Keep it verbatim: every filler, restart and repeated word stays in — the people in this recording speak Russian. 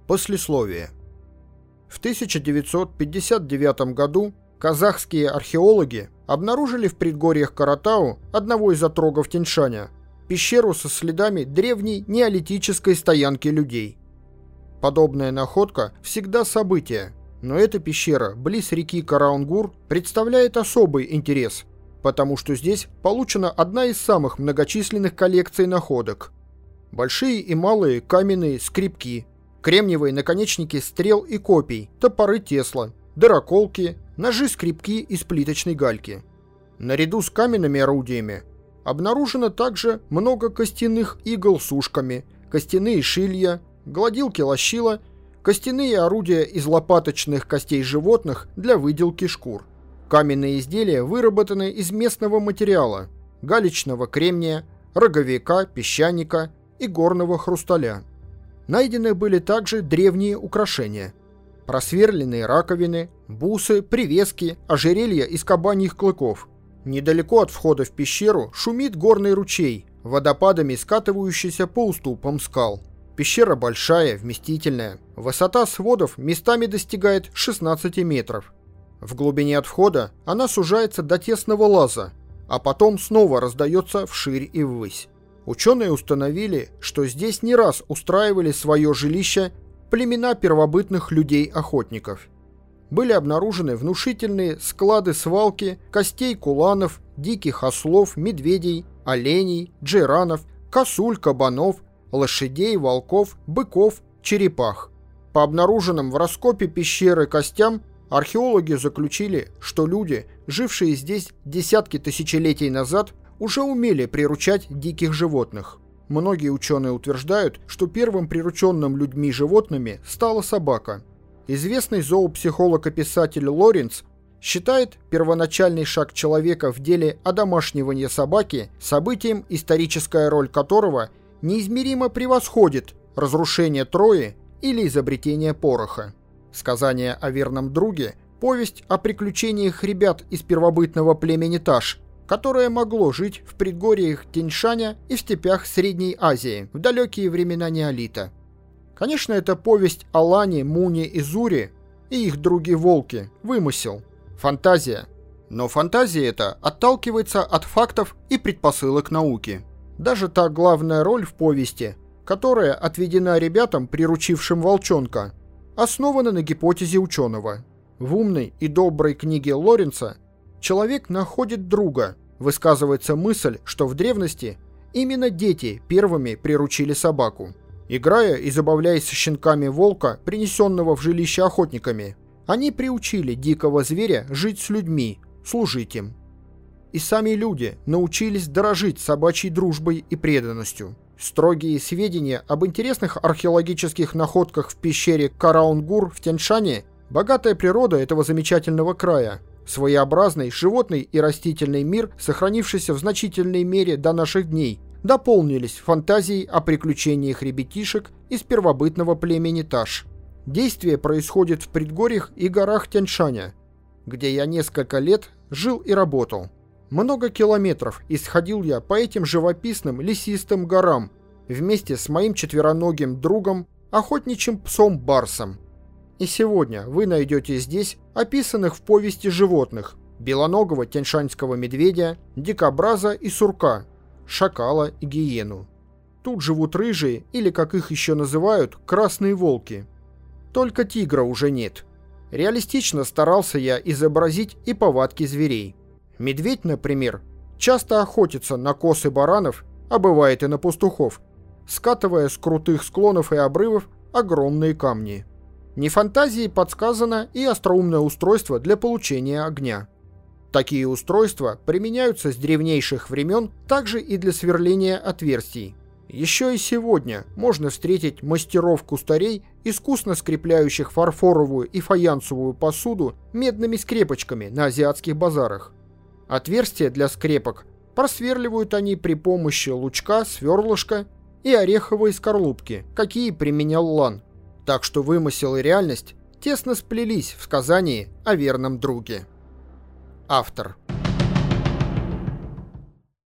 Послесловие. В тысяча девятьсот пятьдесят девятом году казахские археологи обнаружили в предгорьях Каратау, одного из отрогов Тянь-Шаня, пещеру со следами древней неолитической стоянки людей. Подобная находка всегда событие, но эта пещера близ реки Караунгур представляет особый интерес, потому что здесь получена одна из самых многочисленных коллекций находок. Большие и малые каменные скребки, кремниевые наконечники стрел и копий, топоры Тесла, дыроколки, ножи-скребки из плиточной гальки. Наряду с каменными орудиями обнаружено также много костяных игл с ушками, костяные шилья, гладилки-лощила, костяные орудия из лопаточных костей животных для выделки шкур. Каменные изделия выработаны из местного материала – галечного кремния, роговика, песчаника и горного хрусталя. Найдены были также древние украшения – просверленные раковины, бусы, привески, ожерелья из кабаньих клыков. Недалеко от входа в пещеру шумит горный ручей, водопадами скатывающийся по уступам скал. Пещера большая, вместительная. Высота сводов местами достигает шестнадцати метров. В глубине от входа она сужается до тесного лаза, а потом снова раздается вширь и ввысь. Ученые установили, что здесь не раз устраивали свое жилище племена первобытных людей-охотников. Были обнаружены внушительные склады-свалки костей куланов, диких ослов, медведей, оленей, джейранов, косуль, кабанов, лошадей, волков, быков, черепах. По обнаруженным в раскопе пещеры костям археологи заключили, что люди, жившие здесь десятки тысячелетий назад, уже умели приручать диких животных. Многие ученые утверждают, что первым прирученным людьми животными стала собака. Известный зоопсихолог и писатель Лоренц считает первоначальный шаг человека в деле одомашнивания собаки событием, историческая роль которого неизмеримо превосходит разрушение Трои или изобретение пороха. Сказание о верном друге – повесть о приключениях ребят из первобытного племени Таш, которое могло жить в предгорьях Тянь-Шаня и в степях Средней Азии в далекие времена неолита. Конечно, это повесть о Лане, Муне и Зуре и их други-волки, вымысел, фантазия. Но фантазия эта отталкивается от фактов и предпосылок науки. Даже та главная роль в повести, которая отведена ребятам, приручившим волчонка, основана на гипотезе ученого. В умной и доброй книге Лоренца человек находит друга, высказывается мысль, что в древности именно дети первыми приручили собаку. Играя и забавляясь с щенками волка, принесенного в жилище охотниками, они приучили дикого зверя жить с людьми, служить им. И сами люди научились дорожить собачьей дружбой и преданностью. Строгие сведения об интересных археологических находках в пещере Караунгур в Тянь-Шане, богатая природа этого замечательного края, своеобразный животный и растительный мир, сохранившийся в значительной мере до наших дней, дополнились фантазией о приключениях ребятишек из первобытного племени Таш. Действие происходит в предгорьях и горах Тянь-Шаня, где я несколько лет жил и работал. Много километров исходил я по этим живописным лесистым горам вместе с моим четвероногим другом, охотничьим псом Барсом. И сегодня вы найдете здесь описанных в повести животных: белоногого тяньшанского медведя, дикобраза и сурка, шакала и гиену. Тут живут рыжие, или, как их еще называют, красные волки. Только тигра уже нет. Реалистично старался я изобразить и повадки зверей. Медведь, например, часто охотится на коз и баранов, а бывает и на пастухов, скатывая с крутых склонов и обрывов огромные камни. Не фантазией подсказано и остроумное устройство для получения огня. Такие устройства применяются с древнейших времен также и для сверления отверстий. Еще и сегодня можно встретить мастеров-кустарей, искусно скрепляющих фарфоровую и фаянсовую посуду медными скрепочками на азиатских базарах. Отверстия для скрепок просверливают они при помощи лучка, сверлышка и ореховой скорлупки, какие применял Лан. Так что вымысел и реальность тесно сплелись в сказании о верном друге. Автор.